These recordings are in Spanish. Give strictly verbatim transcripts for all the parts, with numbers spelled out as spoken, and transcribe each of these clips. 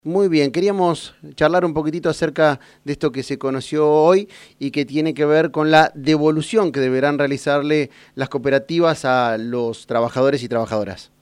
Muy bien, queríamos charlar un poquitito acerca de esto que se conoció hoy y que tiene que ver con la devolución que deberán realizarle las cooperativas a los trabajadores y trabajadoras.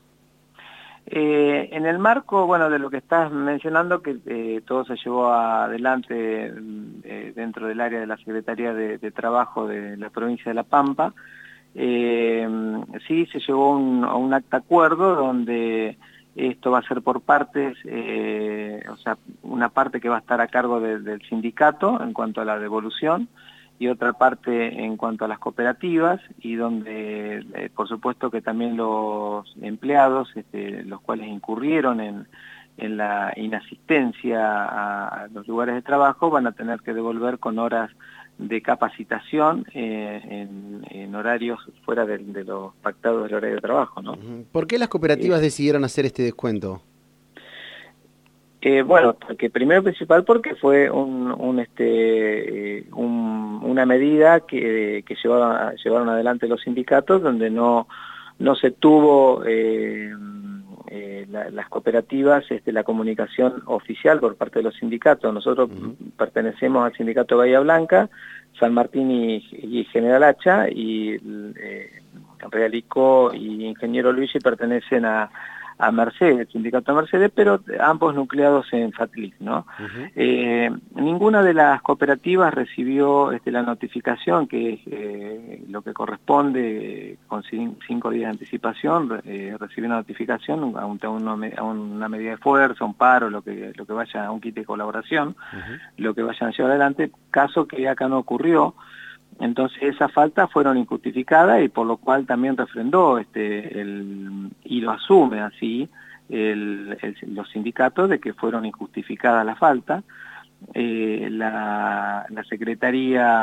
Eh, en el marco, bueno, de lo que estás mencionando, que eh, todo se llevó adelante eh, dentro del área de la Secretaría de, de Trabajo de la provincia de La Pampa, eh, sí se llevó un, a un acta acuerdo donde esto va a ser por partes, eh, o sea, una parte que va a estar a cargo de, del sindicato en cuanto a la devolución y otra parte en cuanto a las cooperativas, y donde eh, por supuesto que también los empleados, este, los cuales incurrieron en, en la inasistencia a los lugares de trabajo, van a tener que devolver con horas de capacitación eh, en, en horarios fuera de, de los pactados del horario de trabajo, ¿no? ¿Por qué las Eh, cooperativas decidieron hacer este descuento? Eh, bueno, porque primero principal porque fue un, un, este, eh, un, una medida que, que llevaron, llevaron adelante los sindicatos, donde no, no se tuvo eh, eh, la, las cooperativas, este, la comunicación oficial por parte de los sindicatos. Nosotros Uh-huh. pertenecemos al sindicato Bahía Blanca, San Martín y, y General Hacha, y eh, Realico y Ingeniero Luigi pertenecen a a Mercedes, el sindicato de Mercedes, pero ambos nucleados en Fatlic, ¿no? Uh-huh. Eh, ninguna de las cooperativas recibió este, la notificación, que es eh, lo que corresponde, con cinco días de anticipación, eh, recibió una notificación a, un, a, uno, a una medida de fuerza, un paro, lo que, lo que vaya, a un kit de colaboración, Uh-huh. lo que vayan a llevar adelante, caso que acá no ocurrió. Entonces esas faltas fueron injustificadas y por lo cual también refrendó este, el, y lo asume así el, el, los sindicatos de que fueron injustificadas las faltas. Eh, la, la Secretaría,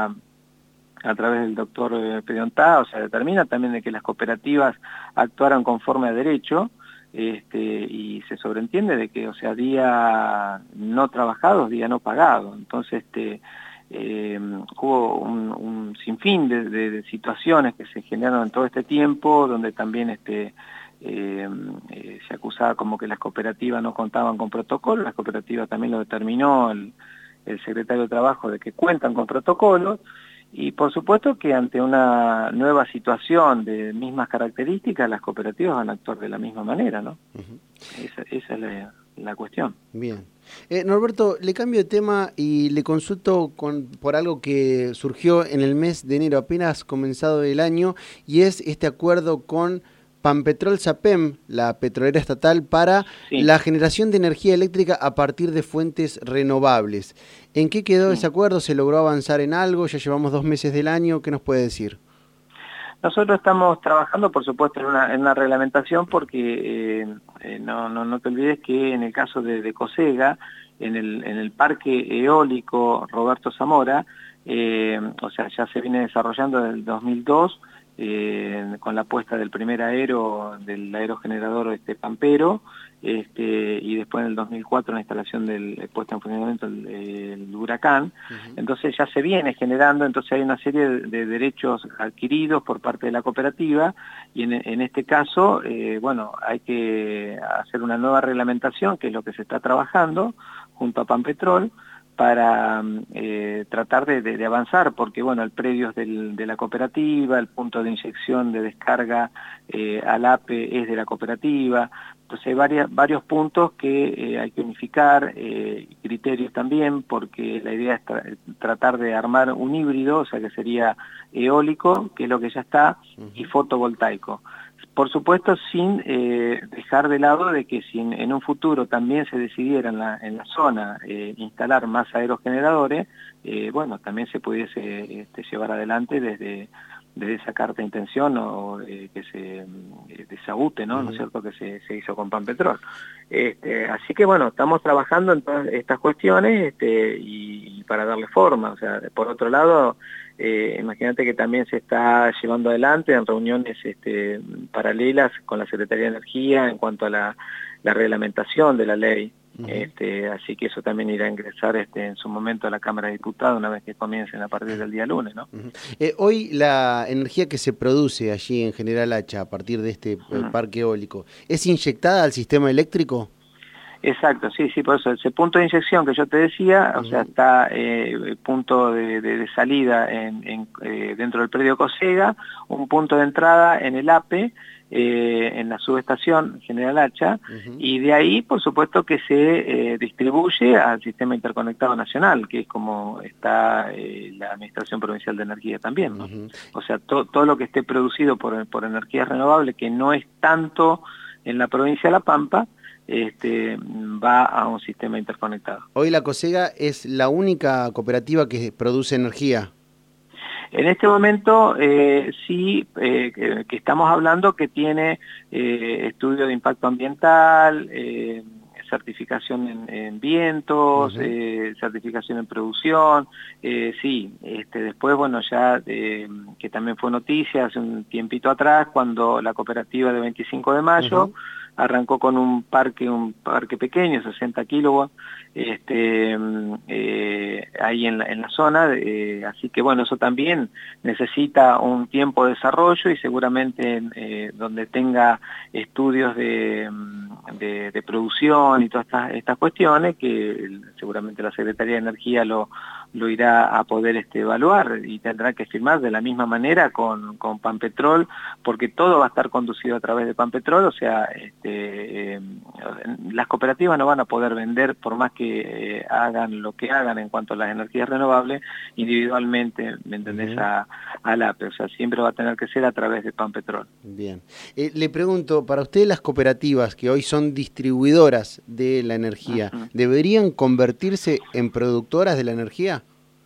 a través del doctor Pediontá, o sea, determina también de que las cooperativas actuaron conforme a derecho, este, y se sobreentiende de que, o sea, día no trabajado, día no pagado. Entonces, este, Eh, hubo un, un sinfín de, de, de situaciones que se generaron en todo este tiempo, donde también este, eh, eh, se acusaba como que las cooperativas no contaban con protocolo. Las cooperativas también lo determinó el, el secretario de Trabajo, de que cuentan con protocolos, y por supuesto que ante una nueva situación de mismas características, las cooperativas van a actuar de la misma manera, ¿no? Uh-huh. Esa, esa es la, la cuestión. Bien. Eh, Norberto, le cambio de tema y le consulto con, por algo que surgió en el mes de enero, apenas comenzado el año, y es este acuerdo con Pampetrol-Sapem, la petrolera estatal, para Sí, la generación de energía eléctrica a partir de fuentes renovables. ¿En qué quedó ese sí. acuerdo? ¿Se logró avanzar en algo? Ya llevamos dos meses del año. ¿Qué nos puede decir? Nosotros estamos trabajando, por supuesto, en una, en una reglamentación, porque eh, eh, no, no, no te olvides que en el caso de, de Cosega, en el, en el parque eólico Roberto Zamora, eh, o sea, ya se viene desarrollando desde el dos mil dos, eh, con la puesta del primer aero, del aerogenerador este, Pampero, este, y después en el dos mil cuatro la instalación del eh, puesta en funcionamiento del, el Huracán. Uh-huh. Entonces ya se viene generando, entonces hay una serie de, de derechos adquiridos por parte de la cooperativa, y en, en este caso, eh, bueno, hay que hacer una nueva reglamentación, que es lo que se está trabajando junto a Pampetrol, para eh, tratar de, de, de avanzar, porque bueno, el predio es del, de la cooperativa, el punto de inyección de descarga eh, al A P E es de la cooperativa. Entonces hay varias, varios puntos que eh, hay que unificar, eh, criterios también, porque la idea es tra tratar de armar un híbrido, o sea que sería eólico, que es lo que ya está, Uh-huh. y fotovoltaico. Por supuesto, sin eh, dejar de lado de que si en, en un futuro también se decidiera en la, en la zona eh, instalar más aerogeneradores, eh, bueno, también se pudiese este, llevar adelante desde, desde esa carta de intención, o eh, que se eh, desabute, ¿no? ¿No es Uh-huh. cierto?, que se, se hizo con Pampetrol. Este, así que bueno, estamos trabajando en todas estas cuestiones, este, y, y para darle forma. O sea, por otro lado, Eh, imagínate que también se está llevando adelante en reuniones este, paralelas con la Secretaría de Energía en cuanto a la, la reglamentación de la ley. Uh-huh. Este, así que eso también irá a ingresar este, en su momento a la Cámara de Diputados una vez que comiencen a partir del día lunes, ¿no? Uh-huh. Eh, hoy la energía que se produce allí en General Hacha a partir de este eh, Mm. parque eólico, ¿es inyectada al sistema eléctrico? Exacto, sí, sí, por eso ese punto de inyección que yo te decía, uh-huh. o sea, está eh, punto de, de, de salida en, en, eh, dentro del predio Cosega, un punto de entrada en el A P E, eh, en la subestación General Hacha, uh-huh. y de ahí, por supuesto, que se eh, distribuye al sistema interconectado nacional, que es como está eh, la Administración Provincial de Energía también, ¿no? Uh-huh. O sea, to, todo lo que esté producido por, por energías renovables, que no es tanto en la provincia de La Pampa, Este, va a un sistema interconectado. Hoy la Cosega es la única cooperativa que produce energía. En este momento eh, sí, eh, que, que estamos hablando que tiene eh, estudio de impacto ambiental, eh, certificación en, en vientos, uh-huh. eh, certificación en producción, eh, sí, este, después bueno ya, eh, que también fue noticia hace un tiempito atrás, cuando la cooperativa de veinticinco de mayo, uh-huh. arrancó con un parque, un parque pequeño, sesenta kilowatts, este, eh, ahí en la, en la zona, eh, así que bueno, eso también necesita un tiempo de desarrollo y seguramente eh, donde tenga estudios de, de, de producción y todas estas, estas cuestiones, que seguramente la Secretaría de Energía lo, lo irá a poder este, evaluar y tendrá que firmar de la misma manera con, con Pampetrol, porque todo va a estar conducido a través de Pampetrol, o sea, este, eh, las cooperativas no van a poder vender por más que eh, hagan lo que hagan en cuanto a las energías renovables individualmente, ¿me entendés? Uh-huh. a, a la A P E, o sea, siempre va a tener que ser a través de Pampetrol. Bien. Eh, le pregunto, para usted las cooperativas que hoy son distribuidoras de la energía, uh-huh. ¿deberían convertirse en productoras de la energía?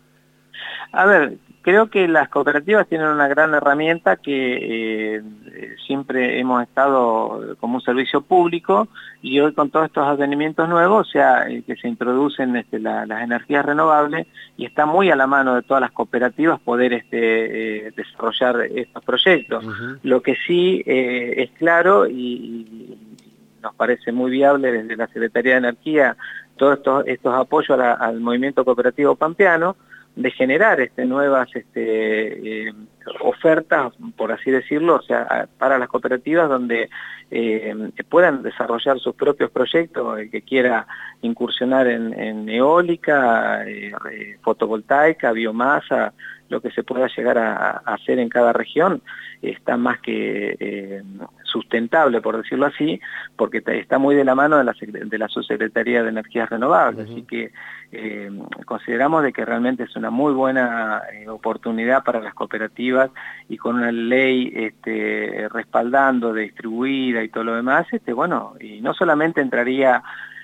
A ver, creo que las cooperativas tienen una gran herramienta que eh, siempre hemos estado como un servicio público, y hoy con todos estos advenimientos nuevos, o sea, eh, que se introducen este, la, las energías renovables, y está muy a la mano de todas las cooperativas poder este, eh, desarrollar estos proyectos. Uh-huh. Lo que sí eh, es claro y, y nos parece muy viable desde la Secretaría de Energía todos estos, estos apoyos a la, al movimiento cooperativo pampeano, de generar este, nuevas este, eh, ofertas, por así decirlo, o sea, para las cooperativas donde eh, puedan desarrollar sus propios proyectos, el que quiera incursionar en, en eólica, eh, fotovoltaica, biomasa, lo que se pueda llegar a, a hacer en cada región, está más que eh, sustentable, por decirlo así, porque está muy de la mano de la, de la Subsecretaría de Energías Renovables, uh-huh. así que eh, consideramos de que realmente es una muy buena eh, oportunidad para las cooperativas, y con una ley este, respaldando de distribuida y todo lo demás, este, bueno, y no solamente entraría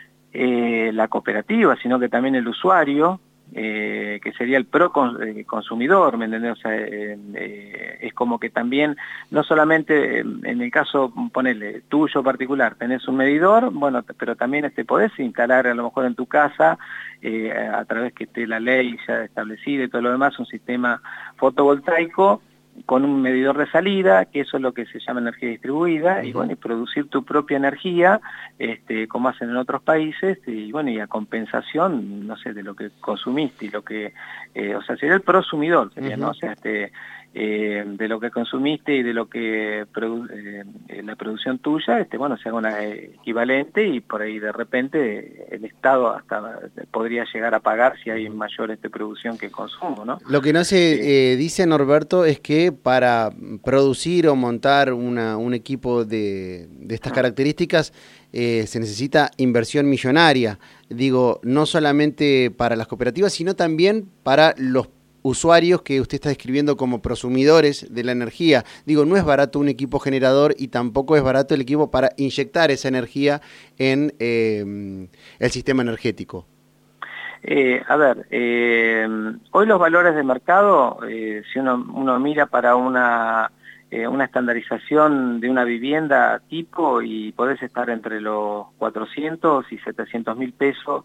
eh, la cooperativa, sino que también el usuario, Eh, que sería el pro eh, consumidor, ¿me entendés? O sea, eh, eh, es como que también, no solamente eh, en el caso, ponele, tuyo particular, tenés un medidor, bueno, pero también este, podés instalar a lo mejor en tu casa, eh, a través que esté la ley ya establecida y todo lo demás, un sistema fotovoltaico con un medidor de salida, que eso es lo que se llama energía distribuida, uh-huh. y bueno, y producir tu propia energía, este, como hacen en otros países, y bueno, y a compensación, no sé, de lo que consumiste y lo que, eh, o sea, sería el prosumidor, sería, uh-huh. ¿no? O sea, este, eh, de lo que consumiste y de lo que produ eh, la producción tuya, este, bueno, se haga una eh, equivalente, y por ahí de repente el Estado hasta podría llegar a pagar si hay mayor este, producción que consumo, ¿no? Lo que no se eh, eh, dice, Norberto, es que para producir o montar una, un equipo de, de estas características eh, se necesita inversión millonaria. Digo, no solamente para las cooperativas, sino también para los usuarios que usted está describiendo como prosumidores de la energía. Digo, no es barato un equipo generador y tampoco es barato el equipo para inyectar esa energía en eh, el sistema energético. Eh, a ver, eh, hoy los valores de mercado, eh, si uno, uno mira para una, eh, una estandarización de una vivienda tipo, y podés estar entre los cuatrocientos y setecientos mil pesos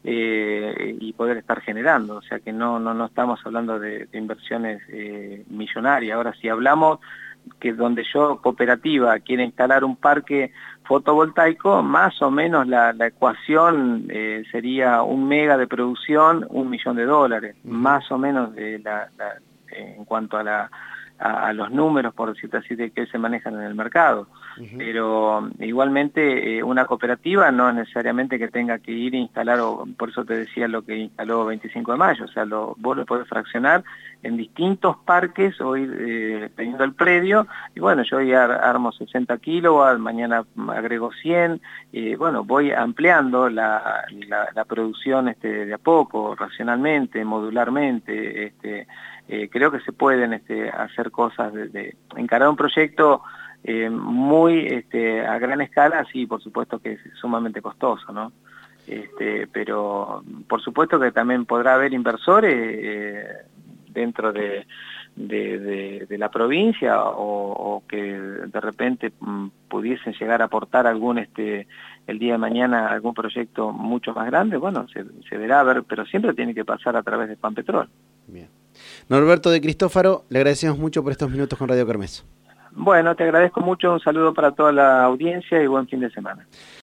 eh, y poder estar generando, o sea que no, no, no estamos hablando de, de inversiones eh, millonarias. Ahora, si hablamos que donde yo, cooperativa, quiere instalar un parque fotovoltaico, más o menos la, la ecuación eh, sería un mega de producción, un millón de dólares, uh-huh. más o menos de la, la, en cuanto a la, a, a los números, por decirlo así, de que se manejan en el mercado. Uh-huh. Pero igualmente eh, una cooperativa no es necesariamente que tenga que ir a instalar, o, por eso te decía lo que instaló veinticinco de mayo, o sea, lo, vos lo podés fraccionar en distintos parques o ir eh, teniendo el predio, y bueno, yo hoy ar armo sesenta kilowatts, mañana agrego cien, y bueno, voy ampliando la, la, la producción este, de a poco, racionalmente, modularmente. Este, eh, creo que se pueden este, hacer cosas, de, de encarar un proyecto eh, muy este, a gran escala, sí, por supuesto que es sumamente costoso, ¿no? Este, pero por supuesto que también podrá haber inversores eh, dentro de, de, de, de la provincia o, o que de repente mm, pudiesen llegar a aportar algún este el día de mañana algún proyecto mucho más grande. Bueno, se, se verá, a ver, pero siempre tiene que pasar a través de Pampetrol. Bien. Norberto de Cristófaro, le agradecemos mucho por estos minutos con Radio Kermés. Bueno, te agradezco mucho, un saludo para toda la audiencia y buen fin de semana.